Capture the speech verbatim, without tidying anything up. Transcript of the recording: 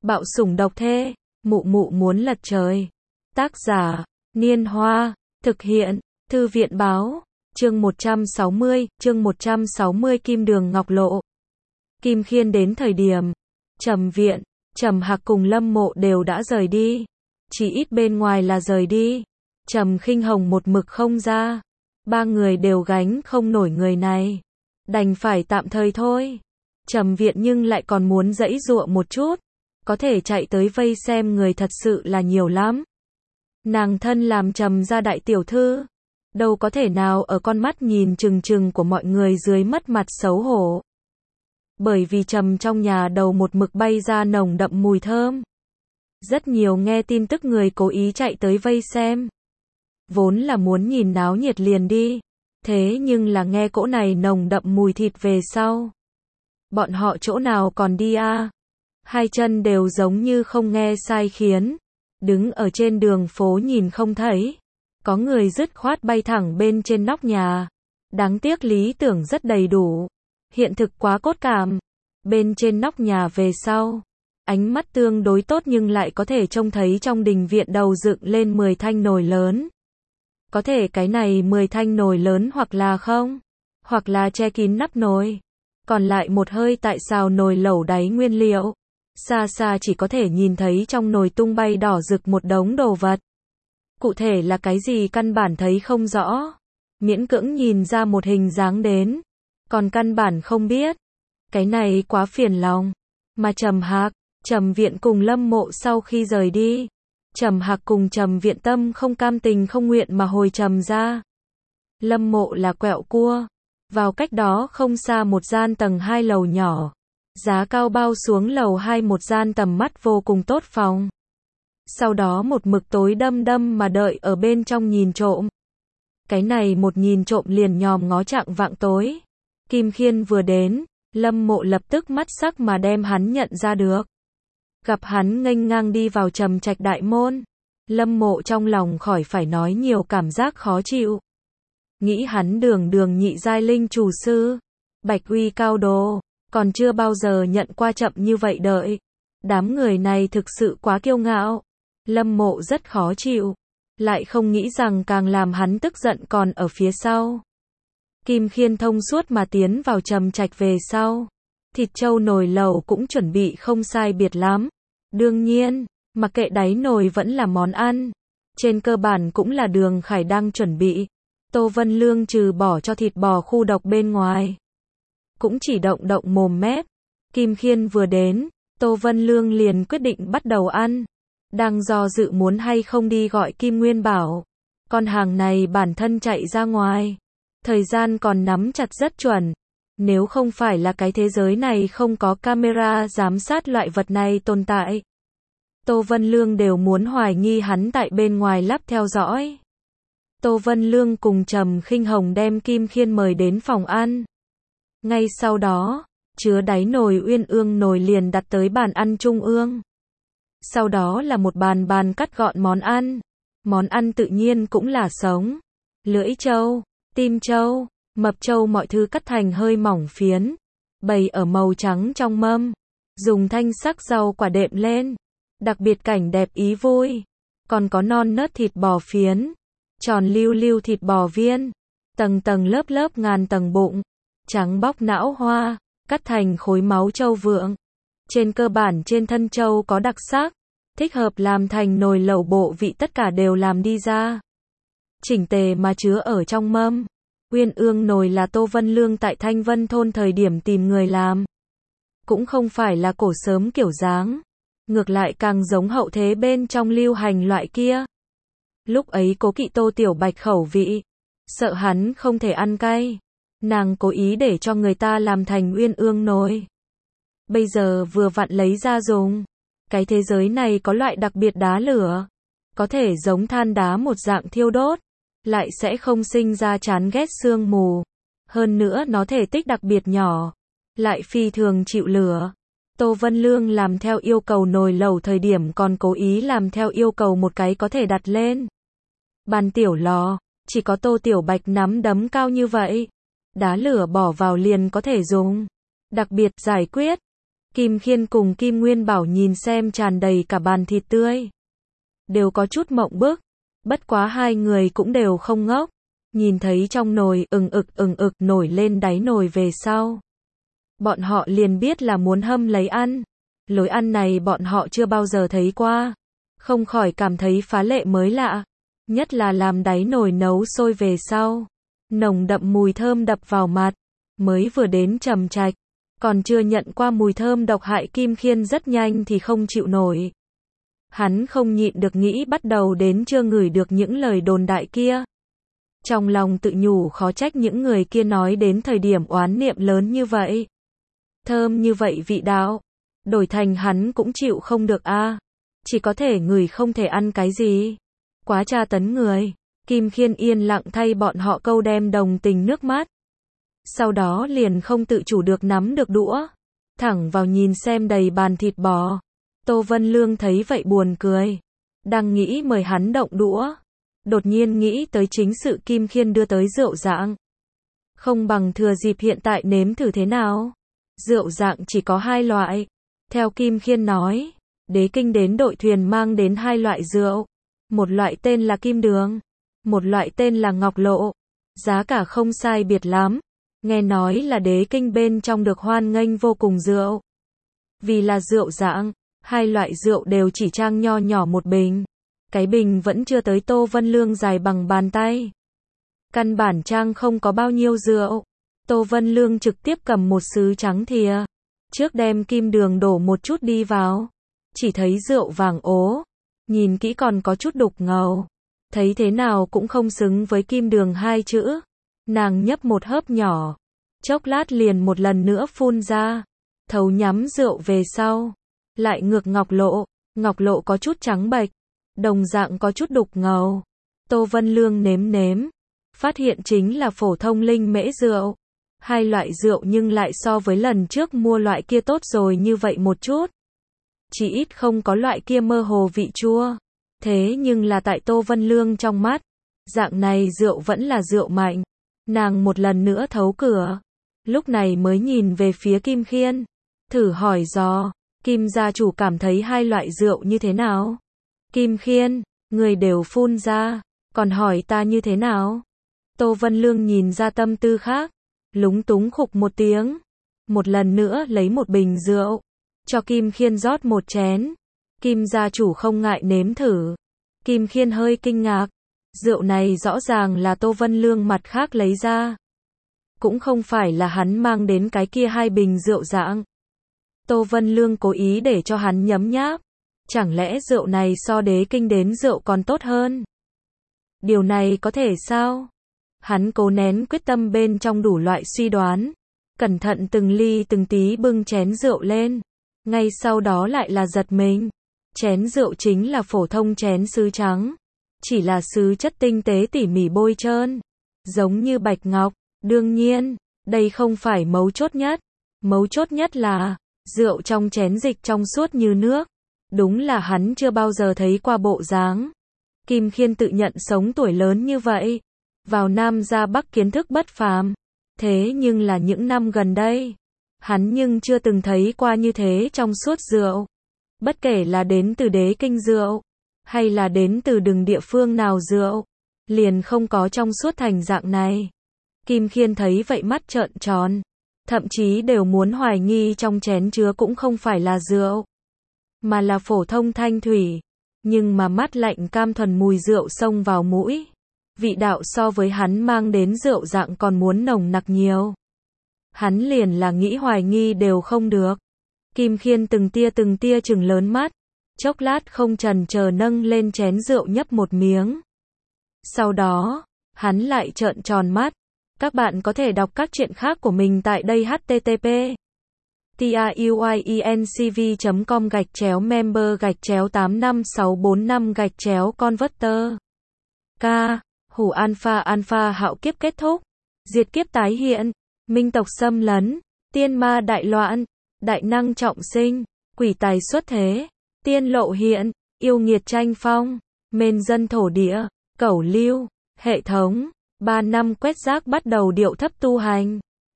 Bạo sủng độc thê, mụ mụ muốn lật trời. Tác giả, Niên Hoa, thực hiện, Thư viện Báo, chương một trăm sáu mươi, chương một trăm sáu mươi Kim Đường Ngọc Lộ. Kim Khiên đến thời điểm, Trầm Viện, Trầm Hạc cùng Lâm Mộ đều đã rời đi. Chỉ ít bên ngoài là rời đi. Trầm Khinh Hồng một mực không ra. Ba người đều gánh không nổi người này. Đành phải tạm thời thôi. Trầm Viện nhưng lại còn muốn giãy giụa một chút. Có thể chạy tới vây xem người thật sự là nhiều lắm. Nàng thân làm Trầm gia đại tiểu thư, đâu có thể nào ở con mắt nhìn chừng chừng của mọi người dưới mất mặt xấu hổ. Bởi vì Trầm trong nhà đầu một mực bay ra nồng đậm mùi thơm. Rất nhiều nghe tin tức người cố ý chạy tới vây xem. Vốn là muốn nhìn náo nhiệt liền đi. Thế nhưng là nghe cỗ này nồng đậm mùi thịt về sau. Bọn họ chỗ nào còn đi à? Hai chân đều giống như không nghe sai khiến. Đứng ở trên đường phố nhìn không thấy. Có người dứt khoát bay thẳng bên trên nóc nhà. Đáng tiếc lý tưởng rất đầy đủ. Hiện thực quá cốt cảm. Bên trên nóc nhà về sau. Ánh mắt tương đối tốt nhưng lại có thể trông thấy trong đình viện đầu dựng lên mười thanh nồi lớn. Có thể cái này mười thanh nồi lớn hoặc là không. Hoặc là che kín nắp nồi. Còn lại một hơi tại xào nồi lẩu đáy nguyên liệu. Xa xa chỉ có thể nhìn thấy trong nồi tung bay đỏ rực một đống đồ vật. Cụ thể là cái gì căn bản thấy không rõ. Miễn cưỡng nhìn ra một hình dáng đến. Còn căn bản không biết. Cái này quá phiền lòng. Mà Trầm Hạc, Trầm Viện cùng Lâm Mộ sau khi rời đi. Trầm Hạc cùng Trầm Viện tâm không cam tình không nguyện mà hồi Trầm ra. Lâm Mộ là quẹo cua. Vào cách đó không xa một gian tầng hai lầu nhỏ. Giá cao bao xuống lầu hai một gian tầm mắt vô cùng tốt phòng. Sau đó một mực tối đăm đăm mà đợi ở bên trong nhìn trộm. Cái này một nhìn trộm liền nhòm ngó chạng vạng tối. Kim Khiên vừa đến, Lâm Mộ lập tức mắt sắc mà đem hắn nhận ra được. Gặp hắn nghênh ngang đi vào Trầm trạch đại môn. Lâm Mộ trong lòng khỏi phải nói nhiều cảm giác khó chịu. Nghĩ hắn đường đường nhị giai linh chủ sư. Bạch uy cao đồ. Còn chưa bao giờ nhận qua chậm như vậy đợi. Đám người này thực sự quá kiêu ngạo. Lâm Mộ rất khó chịu. Lại không nghĩ rằng càng làm hắn tức giận còn ở phía sau. Kim Khiên thông suốt mà tiến vào Trầm trạch về sau. Thịt trâu nồi lẩu cũng chuẩn bị không sai biệt lắm. Đương nhiên, mặc kệ đáy nồi vẫn là món ăn. Trên cơ bản cũng là Đường Khải đang chuẩn bị. Tô Vân Lương trừ bỏ cho thịt bò khu độc bên ngoài. Cũng chỉ động động mồm mép. Kim Khiên vừa đến, Tô Vân Lương liền quyết định bắt đầu ăn. Đang do dự muốn hay không đi gọi Kim Nguyên Bảo. Con hàng này bản thân chạy ra ngoài. Thời gian còn nắm chặt rất chuẩn. Nếu không phải là cái thế giới này không có camera giám sát loại vật này tồn tại. Tô Vân Lương đều muốn hoài nghi hắn tại bên ngoài lắp theo dõi. Tô Vân Lương cùng Trầm Khinh Hồng đem Kim Khiên mời đến phòng ăn. Ngay sau đó, chứa đáy nồi uyên ương nồi liền đặt tới bàn ăn trung ương. Sau đó là một bàn bàn cắt gọn món ăn. Món ăn tự nhiên cũng là sống. Lưỡi trâu, tim trâu, mập trâu mọi thứ cắt thành hơi mỏng phiến. Bày ở màu trắng trong mâm. Dùng thanh sắc rau quả đệm lên. Đặc biệt cảnh đẹp ý vui. Còn có non nớt thịt bò phiến. Tròn lưu lưu thịt bò viên. Tầng tầng lớp lớp ngàn tầng bụng. Trắng bóc não hoa, cắt thành khối máu trâu vượng. Trên cơ bản trên thân trâu có đặc sắc, thích hợp làm thành nồi lẩu bộ vị tất cả đều làm đi ra. Chỉnh tề mà chứa ở trong mâm. Uyên ương nồi là Tô Vân Lương tại Thanh Vân thôn thời điểm tìm người làm. Cũng không phải là cổ sớm kiểu dáng. Ngược lại càng giống hậu thế bên trong lưu hành loại kia. Lúc ấy cố kỵ Tô Tiểu Bạch khẩu vị. Sợ hắn không thể ăn cay. Nàng cố ý để cho người ta làm thành uyên ương nồi. Bây giờ vừa vặn lấy ra dùng. Cái thế giới này có loại đặc biệt đá lửa. Có thể giống than đá một dạng thiêu đốt. Lại sẽ không sinh ra chán ghét sương mù. Hơn nữa nó thể tích đặc biệt nhỏ. Lại phi thường chịu lửa. Tô Vân Lương làm theo yêu cầu nồi lẩu thời điểm còn cố ý làm theo yêu cầu một cái có thể đặt lên. Bàn tiểu lò. Chỉ có Tô Tiểu Bạch nắm đấm cao như vậy. Đá lửa bỏ vào liền có thể dùng. Đặc biệt giải quyết. Kim Khiên cùng Kim Nguyên Bảo nhìn xem tràn đầy cả bàn thịt tươi, đều có chút mộng bức, bất quá hai người cũng đều không ngốc, nhìn thấy trong nồi ừng ực ừng ực nổi lên đáy nồi về sau. Bọn họ liền biết là muốn hâm lấy ăn, lối ăn này bọn họ chưa bao giờ thấy qua, không khỏi cảm thấy phá lệ mới lạ, nhất là làm đáy nồi nấu sôi về sau, nồng đậm mùi thơm đập vào mặt, mới vừa đến trầm trạch, còn chưa nhận qua mùi thơm độc hại Kim Khiên rất nhanh thì không chịu nổi. Hắn không nhịn được nghĩ bắt đầu đến chưa ngửi được những lời đồn đại kia. Trong lòng tự nhủ khó trách những người kia nói đến thời điểm oán niệm lớn như vậy. Thơm như vậy vị đạo, đổi thành hắn cũng chịu không được a, chỉ có thể ngửi không thể ăn cái gì. Quá tra tấn người, Kim Khiên yên lặng thay bọn họ câu đem đồng tình nước mắt. Sau đó liền không tự chủ được nắm được đũa, thẳng vào nhìn xem đầy bàn thịt bò. Tô Vân Lương thấy vậy buồn cười, đang nghĩ mời hắn động đũa, đột nhiên nghĩ tới chính sự Kim Khiên đưa tới rượu rạng. Không bằng thừa dịp hiện tại nếm thử thế nào. Rượu rạng chỉ có hai loại. Theo Kim Khiên nói, đế kinh đến đội thuyền mang đến hai loại rượu. Một loại tên là kim đường, một loại tên là ngọc lộ. Giá cả không sai biệt lắm. Nghe nói là đế kinh bên trong được hoan nghênh vô cùng rượu. Vì là rượu rạng, hai loại rượu đều chỉ trang nho nhỏ một bình. Cái bình vẫn chưa tới Tô Vân Lương dài bằng bàn tay. Căn bản trang không có bao nhiêu rượu. Tô Vân Lương trực tiếp cầm một sứ trắng thìa. Trước đem kim đường đổ một chút đi vào. Chỉ thấy rượu vàng ố. Nhìn kỹ còn có chút đục ngầu. Thấy thế nào cũng không xứng với kim đường hai chữ. Nàng nhấp một hớp nhỏ. Chốc lát liền một lần nữa phun ra. Thấu nhắm rượu về sau. Lại ngược ngọc lộ. Ngọc lộ có chút trắng bệch. Đồng dạng có chút đục ngầu. Tô Vân Lương nếm nếm. Phát hiện chính là phổ thông linh mễ rượu. Hai loại rượu nhưng lại so với lần trước mua loại kia tốt rồi như vậy một chút. Chỉ ít không có loại kia mơ hồ vị chua. Thế nhưng là tại Tô Vân Lương trong mắt, dạng này rượu vẫn là rượu mạnh. Nàng một lần nữa thấu cửa. Lúc này mới nhìn về phía Kim Khiên. Thử hỏi dò, Kim gia chủ cảm thấy hai loại rượu như thế nào? Kim Khiên, người đều phun ra, còn hỏi ta như thế nào? Tô Vân Lương nhìn ra tâm tư khác, lúng túng khục một tiếng. Một lần nữa lấy một bình rượu, cho Kim Khiên rót một chén. Kim gia chủ không ngại nếm thử. Kim Khiên hơi kinh ngạc. Rượu này rõ ràng là Tô Vân Lương mặt khác lấy ra. Cũng không phải là hắn mang đến cái kia hai bình rượu rạng. Tô Vân Lương cố ý để cho hắn nhấm nháp. Chẳng lẽ rượu này so đế kinh đến rượu còn tốt hơn? Điều này có thể sao? Hắn cố nén quyết tâm bên trong đủ loại suy đoán. Cẩn thận từng ly từng tí bưng chén rượu lên. Ngay sau đó lại là giật mình. Chén rượu chính là phổ thông chén sứ trắng. Chỉ là sứ chất tinh tế tỉ mỉ bôi trơn. Giống như bạch ngọc. Đương nhiên, đây không phải mấu chốt nhất. Mấu chốt nhất là, rượu trong chén dịch trong suốt như nước. Đúng là hắn chưa bao giờ thấy qua bộ dáng. Kim Khiên tự nhận sống tuổi lớn như vậy. Vào Nam ra Bắc kiến thức bất phàm. Thế nhưng là những năm gần đây, hắn nhưng chưa từng thấy qua như thế trong suốt rượu. Bất kể là đến từ đế kinh rượu, hay là đến từ đường địa phương nào rượu, liền không có trong suốt thành dạng này. Kim Khiên thấy vậy mắt trợn tròn, thậm chí đều muốn hoài nghi trong chén chứa cũng không phải là rượu, mà là phổ thông thanh thủy. Nhưng mà mắt lạnh cam thuần mùi rượu xông vào mũi. Vị đạo so với hắn mang đến rượu dạng còn muốn nồng nặc nhiều. Hắn liền là nghĩ hoài nghi đều không được. Kim Khiên từng tia từng tia trừng lớn mắt. Chốc lát không chần chờ nâng lên chén rượu nhấp một miếng. Sau đó, hắn lại trợn tròn mắt. Các bạn có thể đọc các truyện khác của mình tại đây h t t p truyencv chấm com gạch chéo member gạch chéo tám năm sáu bốn năm gạch chéo converter. K. Hủ alpha alpha hạo kiếp kết thúc. Diệt kiếp tái hiện. Minh tộc xâm lấn. Tiên ma đại loạn. Đại năng trọng sinh. Quỷ tài xuất thế. Tiên lộ hiện. Yêu nghiệt tranh phong. Mên dân thổ địa. Cẩu lưu. Hệ thống. Ba năm quét rác bắt đầu điệu thấp tu hành.